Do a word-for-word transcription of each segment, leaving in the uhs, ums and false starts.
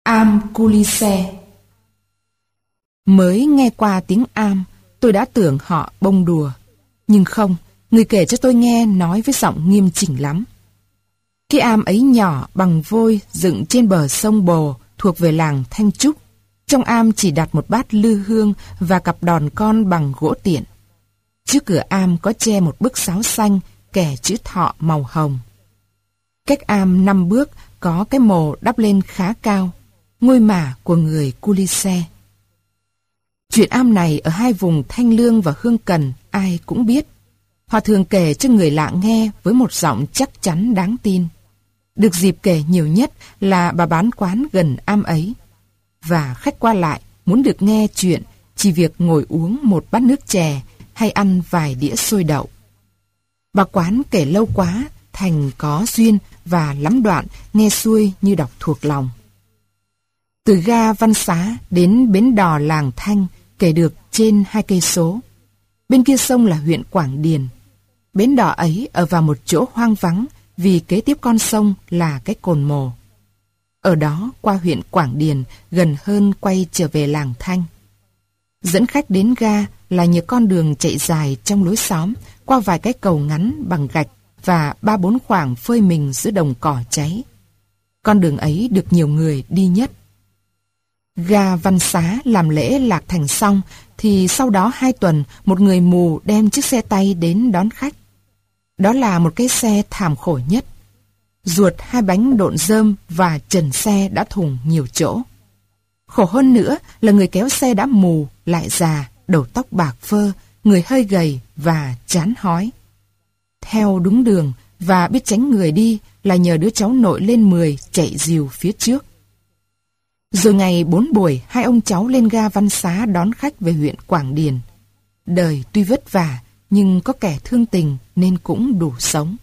Am Coulisse. Mới nghe qua tiếng am, tôi đã tưởng họ bông đùa. Nhưng không, người kể cho tôi nghe nói với giọng nghiêm chỉnh lắm. Cái am ấy nhỏ bằng vôi dựng trên bờ sông Bồ thuộc về làng Thanh Trúc. Trong am chỉ đặt một bát lư hương và cặp đòn con bằng gỗ tiện. Trước cửa am có treo một bức sáo xanh kẻ chữ thọ màu hồng. Cách am năm bước có cái mồ đắp lên khá cao, ngôi mả của người Coulisse. Chuyện am này ở hai vùng Thanh Lương và Hương Cần ai cũng biết. Họ thường kể cho người lạ nghe với một giọng chắc chắn đáng tin. Được dịp kể nhiều nhất là bà bán quán gần am ấy. Và khách qua lại muốn được nghe chuyện chỉ việc ngồi uống một bát nước chè hay ăn vài đĩa xôi đậu. Bà quán kể lâu quá, thành có duyên và lắm đoạn nghe xuôi như đọc thuộc lòng. Từ ga Văn Xá đến bến đò làng Thanh kể được trên hai cây số. Bên kia sông là huyện Quảng Điền. Bến đò ấy ở vào một chỗ hoang vắng vì kế tiếp con sông là cái cồn mồ. Ở đó qua huyện Quảng Điền gần hơn quay trở về làng Thanh. Dẫn khách đến ga là những con đường chạy dài trong lối xóm qua vài cái cầu ngắn bằng gạch và ba bốn khoảng phơi mình giữa đồng cỏ cháy. Con đường ấy được nhiều người đi nhất. Ga Văn Xá làm lễ lạc thành xong thì sau đó hai tuần một người mù đem chiếc xe tay đến đón khách. Đó là một cái xe thảm khổ nhất. Ruột hai bánh độn rơm và trần xe đã thủng nhiều chỗ. Khổ hơn nữa là người kéo xe đã mù, lại già, đầu tóc bạc phơ, người hơi gầy và chán hói. Theo đúng đường và biết tránh người đi là nhờ đứa cháu nội lên mười chạy dìu phía trước. Rồi ngày bốn buổi hai ông cháu lên ga Văn Xá đón khách về huyện Quảng Điền. Đời tuy vất vả nhưng có kẻ thương tình nên cũng đủ sống.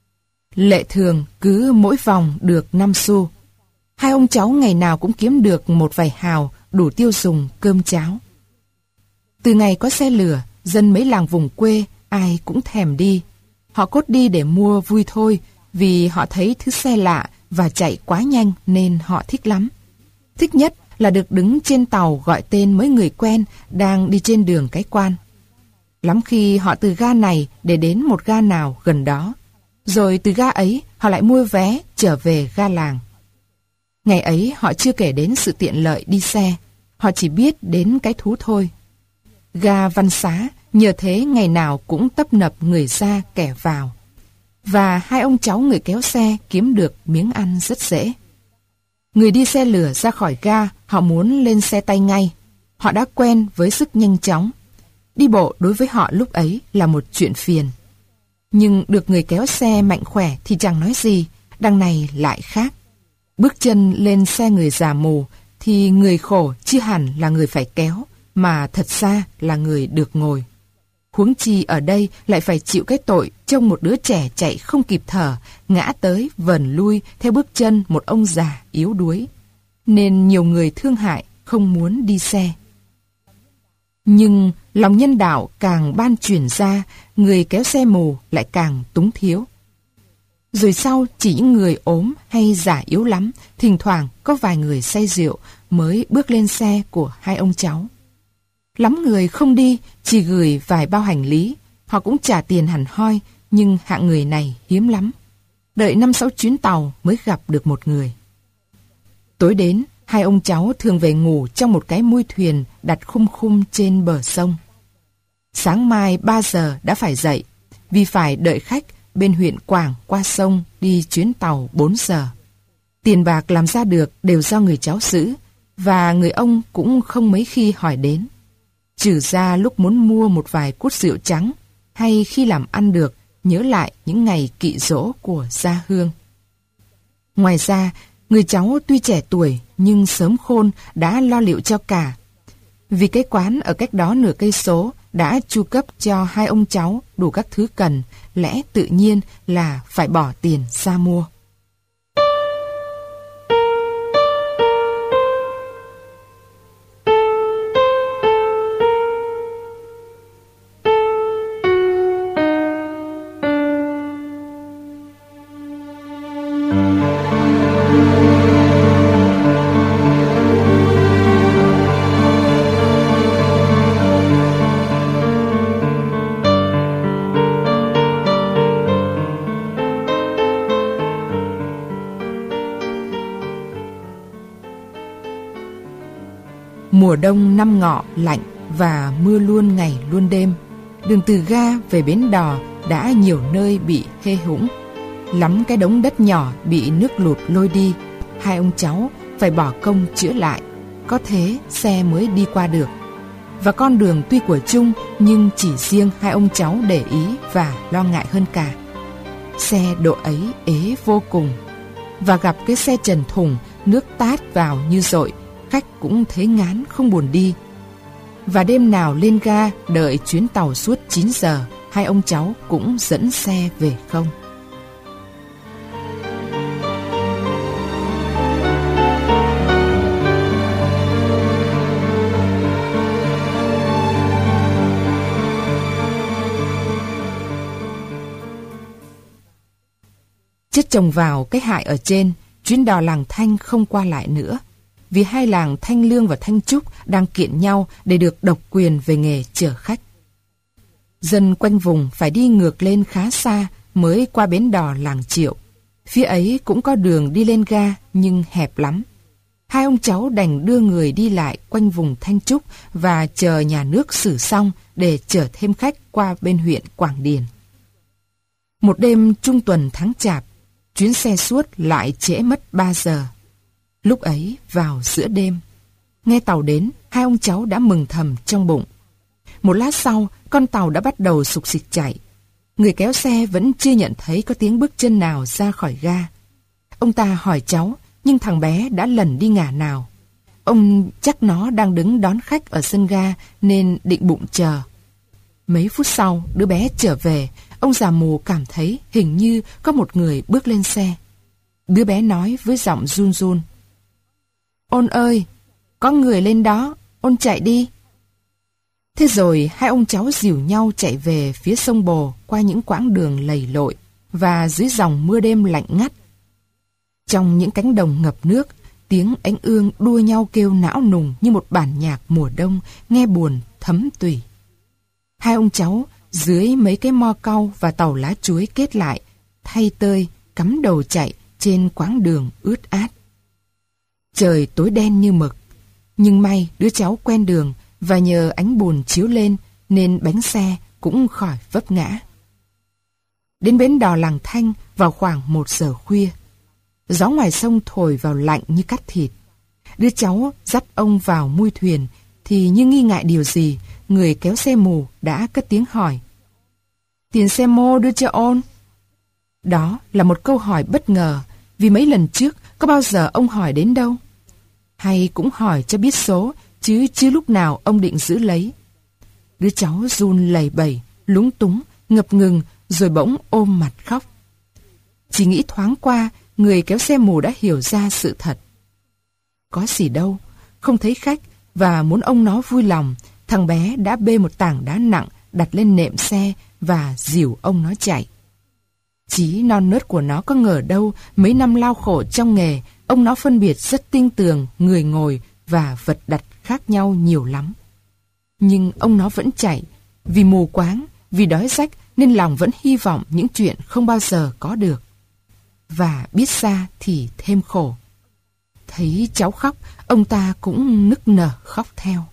Lệ thường cứ mỗi vòng được năm xu. Hai ông cháu ngày nào cũng kiếm được một vài hào đủ tiêu dùng cơm cháo. Từ ngày có xe lửa, dân mấy làng vùng quê ai cũng thèm đi. Họ cốt đi để mua vui thôi vì họ thấy thứ xe lạ và chạy quá nhanh nên họ thích lắm. Thích nhất là được đứng trên tàu gọi tên mấy người quen đang đi trên đường cái quan. Lắm khi họ từ ga này để đến một ga nào gần đó. Rồi từ ga ấy họ lại mua vé trở về ga làng. Ngày ấy họ chưa kể đến sự tiện lợi đi xe. Họ chỉ biết đến cái thú thôi. Ga Văn Xá nhờ thế ngày nào cũng tấp nập người ra kẻ vào. Và hai ông cháu người kéo xe kiếm được miếng ăn rất dễ. Người đi xe lửa ra khỏi ga họ muốn lên xe tay ngay. Họ đã quen với sức nhanh chóng. Đi bộ đối với họ lúc ấy là một chuyện phiền. Nhưng được người kéo xe mạnh khỏe thì chẳng nói gì, đằng này lại khác. Bước chân lên xe người già mù thì người khổ chưa hẳn là người phải kéo, mà thật ra là người được ngồi. Huống chi ở đây lại phải chịu cái tội trông một đứa trẻ chạy không kịp thở, ngã tới vần lui theo bước chân một ông già yếu đuối. Nên nhiều người thương hại không muốn đi xe. Nhưng lòng nhân đạo càng ban truyền ra, người kéo xe mù lại càng túng thiếu. Rồi sau chỉ những người ốm hay già yếu lắm, thỉnh thoảng có vài người say rượu mới bước lên xe của hai ông cháu. Lắm người không đi, chỉ gửi vài bao hành lý, họ cũng trả tiền hẳn hoi, nhưng hạng người này hiếm lắm. Đợi năm sáu chuyến tàu mới gặp được một người. Tối đến, hai ông cháu thường về ngủ trong một cái mui thuyền đặt khum khum trên bờ sông. Sáng mai ba giờ đã phải dậy, vì phải đợi khách bên huyện Quảng qua sông đi chuyến tàu bốn giờ. Tiền bạc làm ra được đều do người cháu giữ, và người ông cũng không mấy khi hỏi đến. Trừ ra lúc muốn mua một vài cút rượu trắng, hay khi làm ăn được, nhớ lại những ngày kỵ dỗ của gia hương. Ngoài ra, người cháu tuy trẻ tuổi nhưng sớm khôn đã lo liệu cho cả. Vì cái quán ở cách đó nửa cây số đã chu cấp cho hai ông cháu đủ các thứ cần, lẽ tự nhiên là phải bỏ tiền ra mua. Mùa đông năm Ngọ lạnh và mưa luôn ngày luôn đêm. Đường từ ga về bến đò đã nhiều nơi bị hê hũng. Lắm cái đống đất nhỏ bị nước lụt lôi đi. Hai ông cháu phải bỏ công chữa lại, có thế xe mới đi qua được. Và con đường tuy của chung, nhưng chỉ riêng hai ông cháu để ý và lo ngại hơn cả. Xe độ ấy ế vô cùng. Và gặp cái xe trần thùng, nước tát vào như dội, khách cũng thấy ngán không buồn đi. Và đêm nào lên ga đợi chuyến tàu suốt chín giờ, hai ông cháu cũng dẫn xe về không. Chất chồng vào cái hại ở trên, chuyến đò làng Thanh không qua lại nữa. Vì hai làng Thanh Lương và Thanh Trúc đang kiện nhau để được độc quyền về nghề chở khách. Dân quanh vùng phải đi ngược lên khá xa mới qua bến đò làng Triệu. Phía ấy cũng có đường đi lên ga nhưng hẹp lắm. Hai ông cháu đành đưa người đi lại quanh vùng Thanh Trúc và chờ nhà nước xử xong để chở thêm khách qua bên huyện Quảng Điền. Một đêm trung tuần tháng Chạp, chuyến xe suốt lại trễ mất ba giờ. Lúc ấy vào giữa đêm, nghe tàu đến, hai ông cháu đã mừng thầm trong bụng. Một lát sau, con tàu đã bắt đầu sục sịch chạy. Người kéo xe vẫn chưa nhận thấy có tiếng bước chân nào ra khỏi ga. Ông ta hỏi cháu, nhưng thằng bé đã lần đi ngả nào. Ông chắc nó đang đứng đón khách ở sân ga nên định bụng chờ. Mấy phút sau, đứa bé trở về. Ông già mù cảm thấy hình như có một người bước lên xe. Đứa bé nói với giọng run run: "Ôn ơi, có người lên đó, Ôn chạy đi." Thế rồi hai ông cháu dìu nhau chạy về phía sông Bồ qua những quãng đường lầy lội và dưới dòng mưa đêm lạnh ngắt. Trong những cánh đồng ngập nước, tiếng ánh ương đua nhau kêu não nùng như một bản nhạc mùa đông nghe buồn thấm tủy. Hai ông cháu dưới mấy cái mo cau và tàu lá chuối kết lại, thay tơi, cắm đầu chạy trên quãng đường ướt át. Trời tối đen như mực, nhưng may đứa cháu quen đường và nhờ ánh buồn chiếu lên nên bánh xe cũng khỏi vấp ngã. Đến bến đò làng Thanh vào khoảng một giờ khuya. Gió ngoài sông thổi vào lạnh như cắt thịt. Đứa cháu dắt ông vào mui thuyền thì như nghi ngại điều gì, người kéo xe mù đã cất tiếng hỏi: "Tiền xe mô đưa cho Ôn?" Đó là một câu hỏi bất ngờ, vì mấy lần trước có bao giờ ông hỏi đến đâu. Hay cũng hỏi cho biết số, chứ chưa lúc nào ông định giữ lấy. Đứa cháu run lẩy bẩy, lúng túng, ngập ngừng rồi bỗng ôm mặt khóc. Chỉ nghĩ thoáng qua, người kéo xe mù đã hiểu ra sự thật. Có gì đâu, không thấy khách và muốn ông nó vui lòng, thằng bé đã bê một tảng đá nặng đặt lên nệm xe và dìu ông nó chạy. Chí non nớt của nó có ngờ đâu mấy năm lao khổ trong nghề, ông nó phân biệt rất tinh tường người ngồi và vật đặt khác nhau nhiều lắm. Nhưng ông nó vẫn chạy, vì mù quáng, vì đói rách nên lòng vẫn hy vọng những chuyện không bao giờ có được. Và biết ra thì thêm khổ. Thấy cháu khóc, ông ta cũng nức nở khóc theo.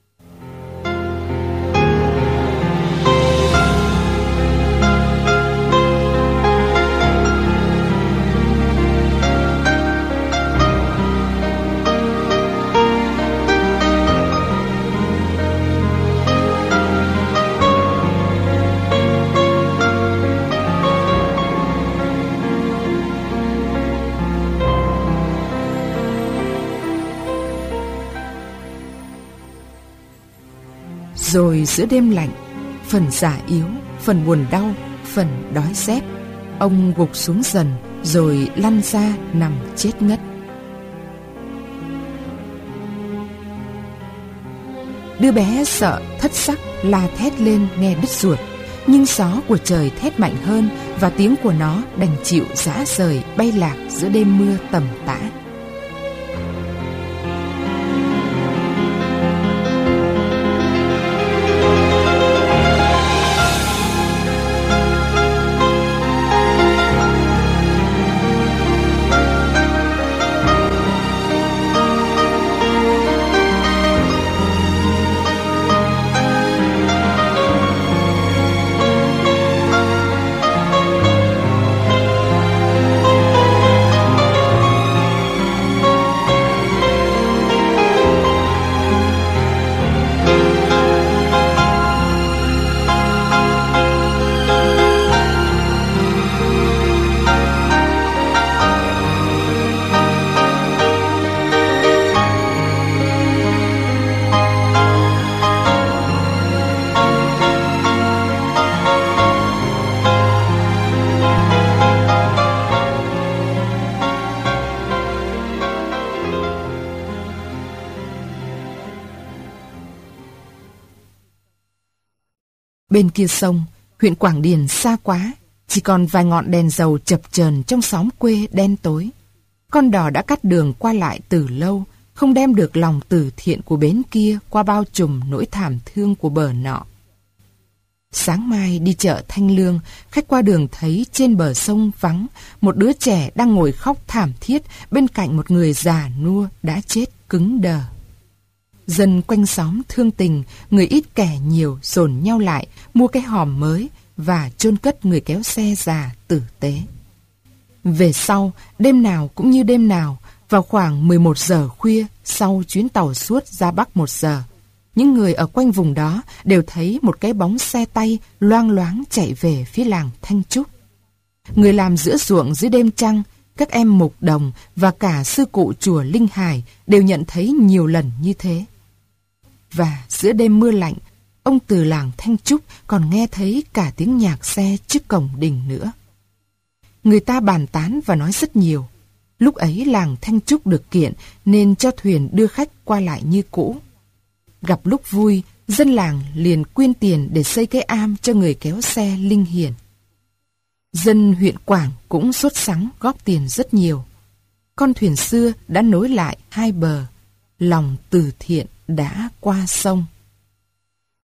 Rồi giữa đêm lạnh, phần già yếu, phần buồn đau, phần đói rét, ông gục xuống dần rồi lăn ra nằm chết ngất. Đứa bé sợ thất sắc la thét lên nghe đứt ruột, nhưng gió của trời thét mạnh hơn và tiếng của nó đành chịu rã rời bay lạc giữa đêm mưa tầm tã. Bên kia sông, huyện Quảng Điền xa quá, chỉ còn vài ngọn đèn dầu chập chờn trong xóm quê đen tối. Con đò đã cắt đường qua lại từ lâu, không đem được lòng từ thiện của bến kia qua bao trùm nỗi thảm thương của bờ nọ. Sáng mai đi chợ Thanh Lương, khách qua đường thấy trên bờ sông vắng, một đứa trẻ đang ngồi khóc thảm thiết bên cạnh một người già nua đã chết cứng đờ. Dân quanh xóm thương tình, người ít kẻ nhiều dồn nhau lại mua cái hòm mới và chôn cất người kéo xe già tử tế. Về sau, đêm nào cũng như đêm nào, vào khoảng mười một giờ khuya sau chuyến tàu suốt ra Bắc một giờ, những người ở quanh vùng đó đều thấy một cái bóng xe tay loang loáng chạy về phía làng Thanh Trúc. Người làm giữa ruộng dưới đêm trăng, các em mục đồng và cả sư cụ chùa Linh Hải đều nhận thấy nhiều lần như thế. Và giữa đêm mưa lạnh, ông từ làng Thanh Trúc còn nghe thấy cả tiếng nhạc xe trước cổng đình nữa. Người ta bàn tán và nói rất nhiều. Lúc ấy làng Thanh Trúc được kiện nên cho thuyền đưa khách qua lại như cũ. Gặp lúc vui, dân làng liền quyên tiền để xây cái am cho người kéo xe Linh Hiển. Dân huyện Quảng cũng sốt sắng góp tiền rất nhiều. Con thuyền xưa đã nối lại hai bờ, lòng từ thiện đã qua sông.